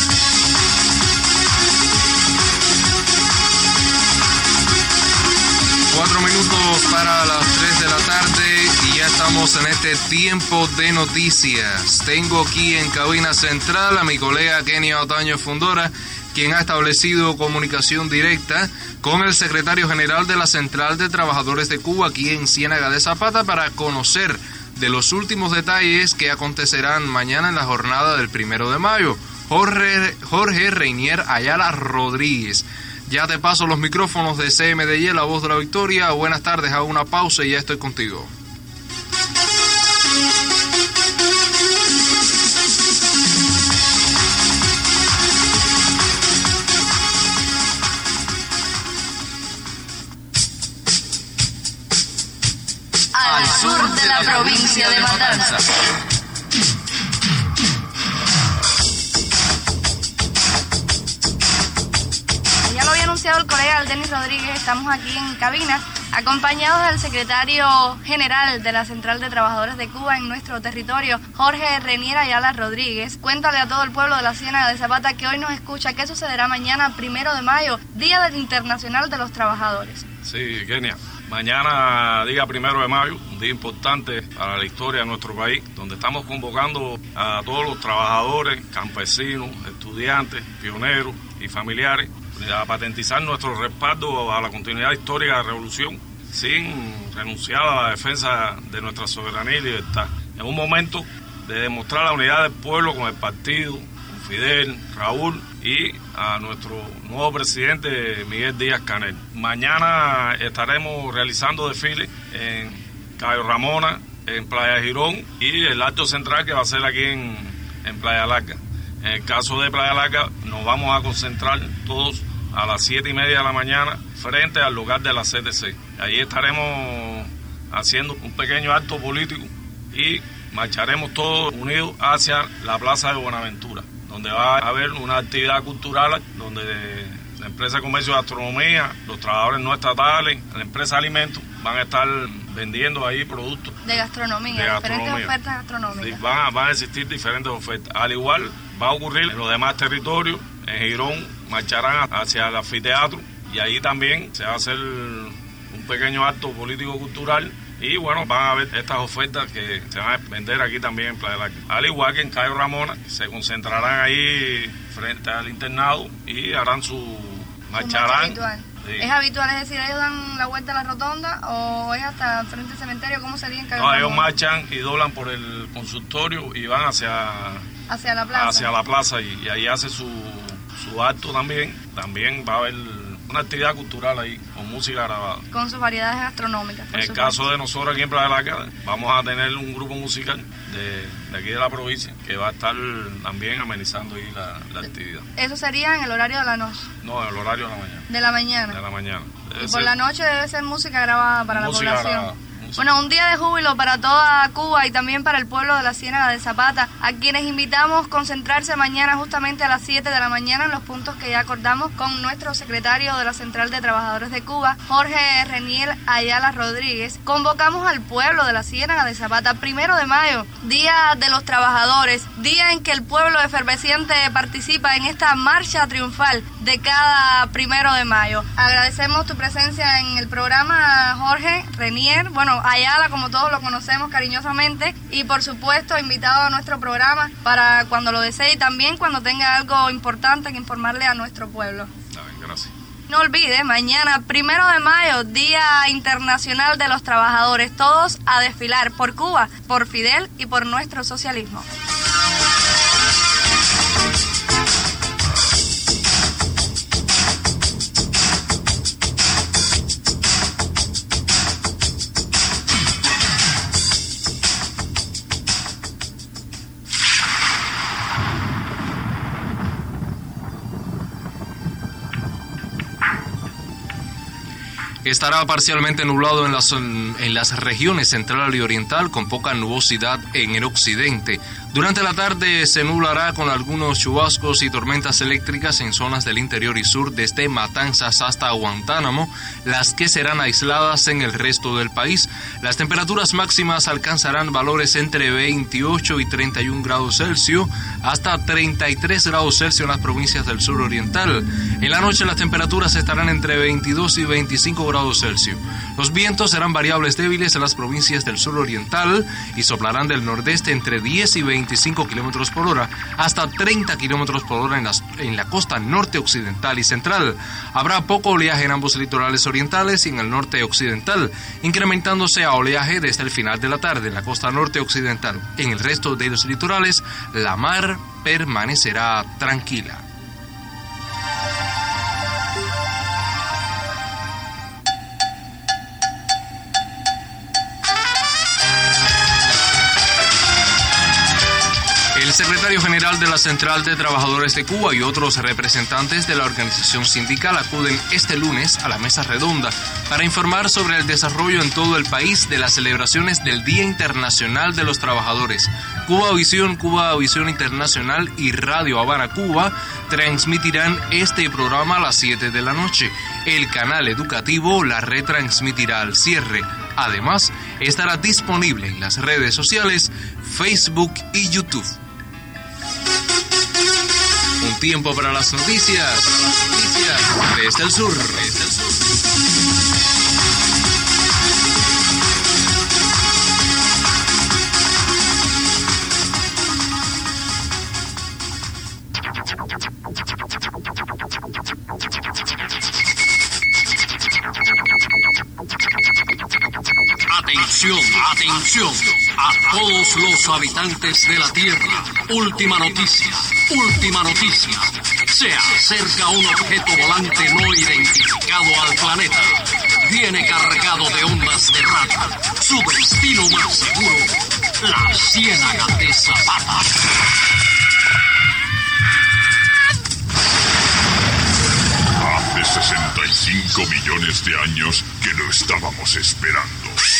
Cuatro minutos para las tres de la tarde y ya estamos en este tiempo de noticias. Tengo aquí en cabina central a mi colega Kenia Otaño Fundora, quien ha establecido comunicación directa con el secretario general de la Central de Trabajadores de Cuba aquí en Ciénaga de Zapata para conocer de los últimos detalles que acontecerán mañana en la jornada del primero de mayo. Jorge, Jorge Reinier Ayala Rodríguez. Ya te paso los micrófonos de C M D Y, la voz de la victoria. Buenas tardes, hago una pausa y ya estoy contigo. Al sur de la provincia de Matanzas. Ya lo había anunciado el colega Aldenis Rodríguez, estamos aquí en cabina, acompañados del secretario general de la Central de Trabajadores de Cuba en nuestro territorio, Jorge Reinier Ayala Rodríguez. Cuéntale a todo el pueblo de la Ciénaga de Zapata que hoy nos escucha qué sucederá mañana, primero de mayo, Día Internacional de los Trabajadores. Sí, Kenia. Mañana, día primero de mayo, un día importante para la historia de nuestro país, donde estamos convocando a todos los trabajadores, campesinos, estudiantes, pioneros y familiares a patentizar nuestro respaldo a la continuidad histórica de la revolución, sin renunciar a la defensa de nuestra soberanía y libertad. En un momento de demostrar la unidad del pueblo con el partido, con Fidel, Raúl y a nuestro nuevo presidente Miguel Díaz-Canel. Mañana estaremos realizando desfiles en Cayo Ramona, en Playa Girón y el acto central que va a ser aquí en, en Playa Larga. En el caso de Playa Larga nos vamos a concentrar todos a las siete y media de la mañana frente al lugar de la C T C. Allí estaremos haciendo un pequeño acto político y marcharemos todos unidos hacia la Plaza de Buenaventura, donde va a haber una actividad cultural donde la empresa de comercio de gastronomía, los trabajadores no estatales, la empresa de alimentos van a estar vendiendo ahí productos de gastronomía, de diferentes gastronomía. ofertas gastronómicas. Sí, van, a, van a existir diferentes ofertas. Al igual va a ocurrir en los demás territorios. En Girón marcharán hacia el anfiteatro y ahí también se va a hacer un pequeño acto político-cultural. Y bueno, van a ver estas ofertas que se van a vender aquí también en Playa Larga. Al igual que en Cayo Ramona, se concentrarán ahí frente al internado y harán su marcharán. Habitual. Sí. ¿Es habitual? Es decir, ellos dan la vuelta a la rotonda o es hasta frente al cementerio? ¿Cómo sería en Cayo No, Ramona? ellos marchan y doblan por el consultorio y van hacia, hacia la plaza. Hacia la plaza y, y ahí hace su, su acto también. También va a haber una actividad cultural ahí, con música grabada. Con sus variedades gastronómicas. En el caso de nosotros aquí en Playa Larga, vamos a tener un grupo musical de, de aquí de la provincia que va a estar también amenizando ahí la, la actividad. ¿Eso sería en el horario de la noche? No, en el horario de la mañana. ¿De la mañana? De la mañana. Debe Y por ser la noche debe ser música grabada para música la población. grabada. Bueno, un día de júbilo para toda Cuba y también para el pueblo de la Ciénaga de Zapata, a quienes invitamos a concentrarse mañana justamente a las siete de la mañana en los puntos que ya acordamos con nuestro secretario de la Central de Trabajadores de Cuba, Jorge Reinier Ayala Rodríguez. Convocamos al pueblo de la Ciénaga de Zapata, primero de mayo, Día de los Trabajadores, día en que el pueblo efervesciente participa en esta marcha triunfal de cada primero de mayo. Agradecemos tu presencia en el programa, Jorge Reinier. Bueno, Ayala, como todos lo conocemos cariñosamente, y por supuesto invitado a nuestro programa para cuando lo desee y también cuando tenga algo importante que informarle a nuestro pueblo. Gracias. No olvide, mañana, primero de mayo, Día Internacional de los Trabajadores, todos a desfilar por Cuba, por Fidel y por nuestro socialismo. Estará parcialmente nublado en las, en las regiones central y oriental, con poca nubosidad en el occidente. Durante la tarde se nublará con algunos chubascos y tormentas eléctricas en zonas del interior y sur, desde Matanzas hasta Guantánamo, las que serán aisladas en el resto del país. Las temperaturas máximas alcanzarán valores entre veintiocho y treinta y un grados Celsius, hasta treinta y tres grados Celsius en las provincias del sur oriental. En la noche las temperaturas estarán entre veintidós y veinticinco grados Celsius. Los vientos serán variables débiles en las provincias del sur oriental y soplarán del nordeste entre diez y veinticinco kilómetros por hora hasta treinta kilómetros por hora en, las, en la costa norte occidental y central. Habrá poco oleaje en ambos litorales orientales y en el norte occidental, incrementándose a oleaje desde el final de la tarde en la costa norte occidental. En el resto de los litorales, la mar permanecerá tranquila. El secretario general de la Central de Trabajadores de Cuba y otros representantes de la organización sindical acuden este lunes a la mesa redonda para informar sobre el desarrollo en todo el país de las celebraciones del Día Internacional de los Trabajadores. Cuba Visión, Cuba Visión Internacional y Radio Habana Cuba transmitirán este programa a las siete de la noche. El canal educativo la retransmitirá al cierre. Además, estará disponible en las redes sociales, Facebook y YouTube. Un tiempo para las noticias. Noticias desde el sur. Desde el sur. Atención, atención a todos los habitantes de la Tierra. Última noticia, última noticia. Se acerca un objeto volante no identificado al planeta. Viene cargado de ondas de radio. Su destino más seguro, la Ciénaga de Zapata. Hace sesenta y cinco millones de años que lo estábamos esperando.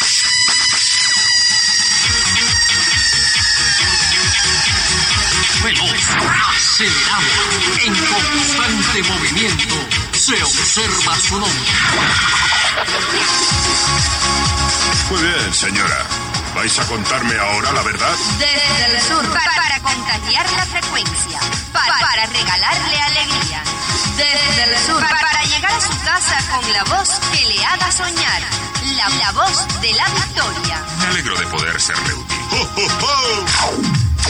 Veloz, acelerado, en constante movimiento, se observa su nombre. Muy bien, señora. ¿Vais a contarme ahora la verdad? Desde el sur, para, para contagiar la frecuencia, para, para regalarle alegría. Desde el sur, para, para llegar a su casa con la voz que le haga soñar, la, la voz de la victoria. Me alegro de poder serle útil. ¡Oh, oh, oh!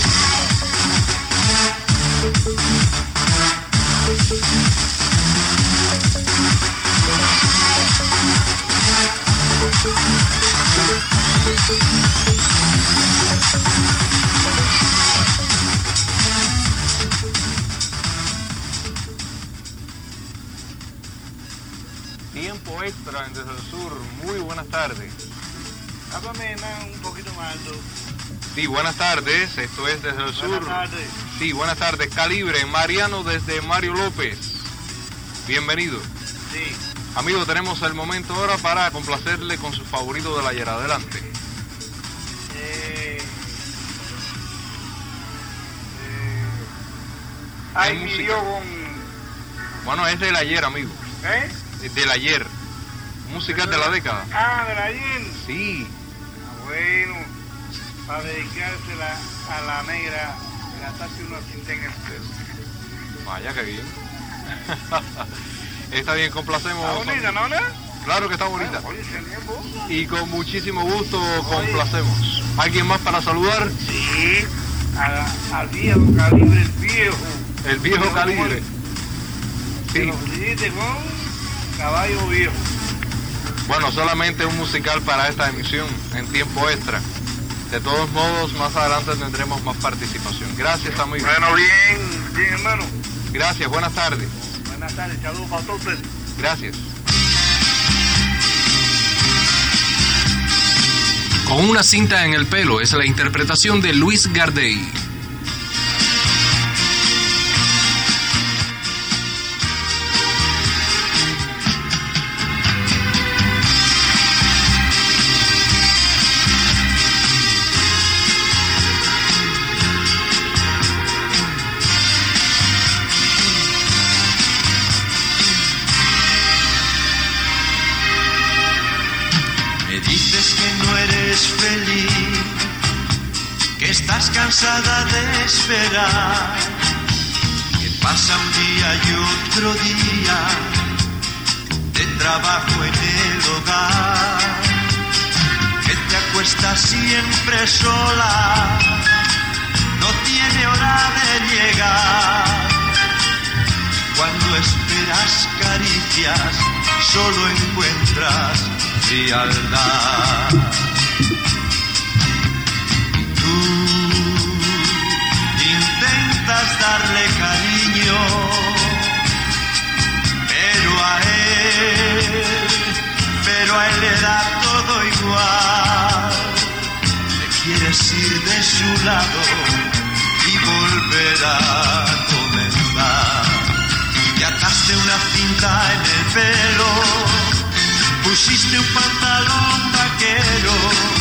Tiempo extra en Desde el Sur. Muy buenas tardes. Háblame más, un poquito más alto. Sí, buenas tardes. Esto es Desde el Sur. Buenas tardes. Sí, buenas tardes. Calibre, Mariano desde Mario López. Bienvenido. Sí. Amigo, tenemos el momento ahora para complacerle con su favorito del ayer. Adelante. Eh, eh, ay, mi Dios, con... Bueno, es del ayer, amigo. ¿Eh? Del ayer. Música de la década. Ah, del ayer. Sí. Ah, bueno, para dedicársela a la negra, gastarse unos cinta en el pelo. Vaya, que bien. Está bien, complacemos. ¿Está bonita, no, no? Claro que está bonita. Y con muchísimo gusto complacemos. ¿Alguien más para saludar? Sí, a- al viejo calibre, el viejo. El viejo calibre. Sí. Con caballo viejo. Bueno, solamente un musical para esta emisión en tiempo extra. De todos modos, más adelante tendremos más participación. Gracias, amigo. Bueno, bien, bien, hermano. Gracias, buenas tardes. Buenas tardes, saludos para todos ustedes. Gracias. Con una cinta en el pelo es la interpretación de Luis Gardey. Feliz, que estás cansada de esperar, que pasa un día y otro día de trabajo en el hogar, que te acuestas siempre sola, no tiene hora de llegar, cuando esperas caricias solo encuentras frialdad. Intentas darle cariño, pero a él, pero a él le da todo igual. Te quieres ir de su lado y volver a comenzar. Y ataste una cinta en el pelo, pusiste un pantalón vaquero,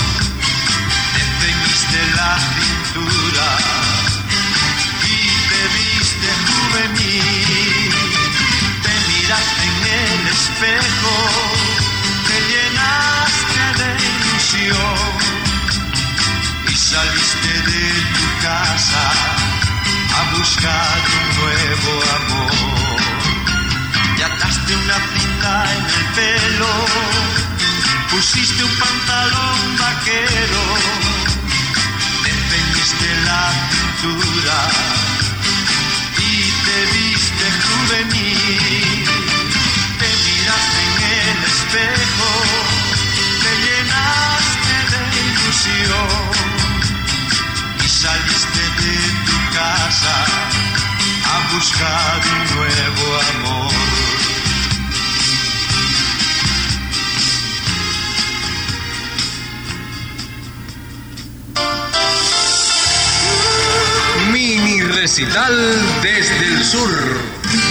de la cintura y te viste juvenil, te miraste en el espejo, te llenaste de ilusión y saliste de tu casa a buscar un nuevo amor. Y ataste una cinta en el pelo, pusiste un pantalón vaquero, de la cintura y te viste juvenil, te miraste en el espejo, te llenaste de ilusión y saliste de tu casa a buscar un nuevo amor. Mini recital desde el sur.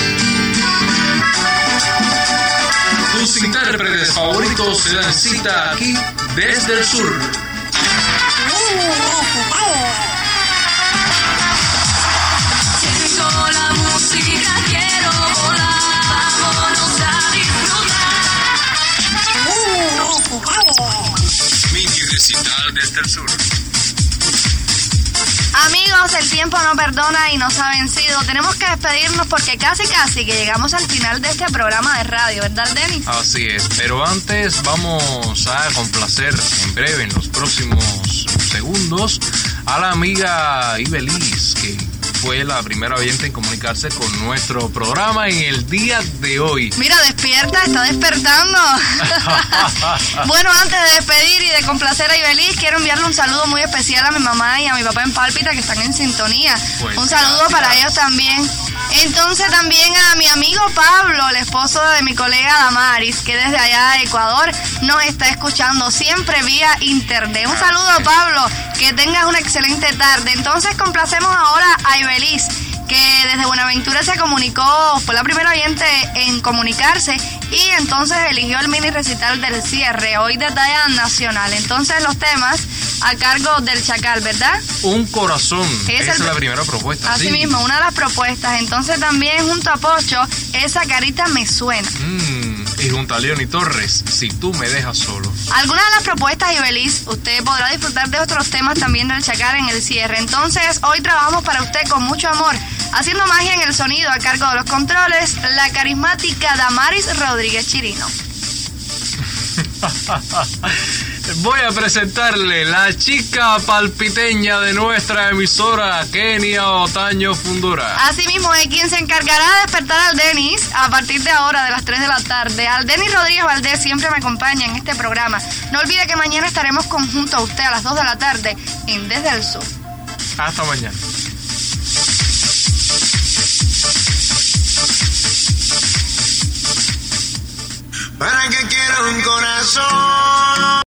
Tus intérpretes favoritos se dan cita aquí desde el sur. Siento la música, quiero volar, vámonos a disfrutar. Mini recital desde el sur. Amigos, el tiempo no perdona y nos ha vencido. Tenemos que despedirnos porque casi casi que llegamos al final de este programa de radio, ¿verdad, Denis? Así es, pero antes vamos a complacer en breve, en los próximos segundos, a la amiga Ibeliz, que fue la primera oyente en comunicarse con nuestro programa en el día de hoy. Mira, despierta, está despertando. Bueno, antes de despedir y de complacer a Ibeliz, quiero enviarle un saludo muy especial a mi mamá y a mi papá en Pálpita, que están en sintonía. Pues un saludo gracias. Para ellos también. Entonces también a mi amigo Pablo, el esposo de mi colega Damaris, que desde allá de Ecuador nos está escuchando siempre vía internet. Un saludo, Pablo, que tengas una excelente tarde. Entonces complacemos ahora a Ibeliz, que desde Buenaventura se comunicó, fue la primera oyente en comunicarse y entonces eligió el mini recital del cierre, hoy de talla nacional. Entonces los temas a cargo del Chacal, ¿verdad? Un corazón, es esa el, es la primera propuesta. Así sí. mismo, una de las propuestas. Entonces también junto a Pocho, esa carita me suena. Mm, y junto a Leoni Torres, si tú me dejas solo. Algunas de las propuestas, Ibeliz, usted podrá disfrutar de otros temas también del Chacal en el cierre. Entonces hoy trabajamos para usted con mucho amor, haciendo magia en el sonido a cargo de los controles, la carismática Damaris Rodríguez Chirino. Voy a presentarle la chica palpiteña de nuestra emisora, Kenia Otaño Fundura. Asimismo es quien se encargará de despertar al Denis a partir de ahora, de las tres de la tarde. Al Denis Rodríguez Valdés siempre me acompaña en este programa. No olvide que mañana estaremos junto a usted a las dos de la tarde en Desde el Sur. Hasta mañana. ¿Para qué quiero un corazón?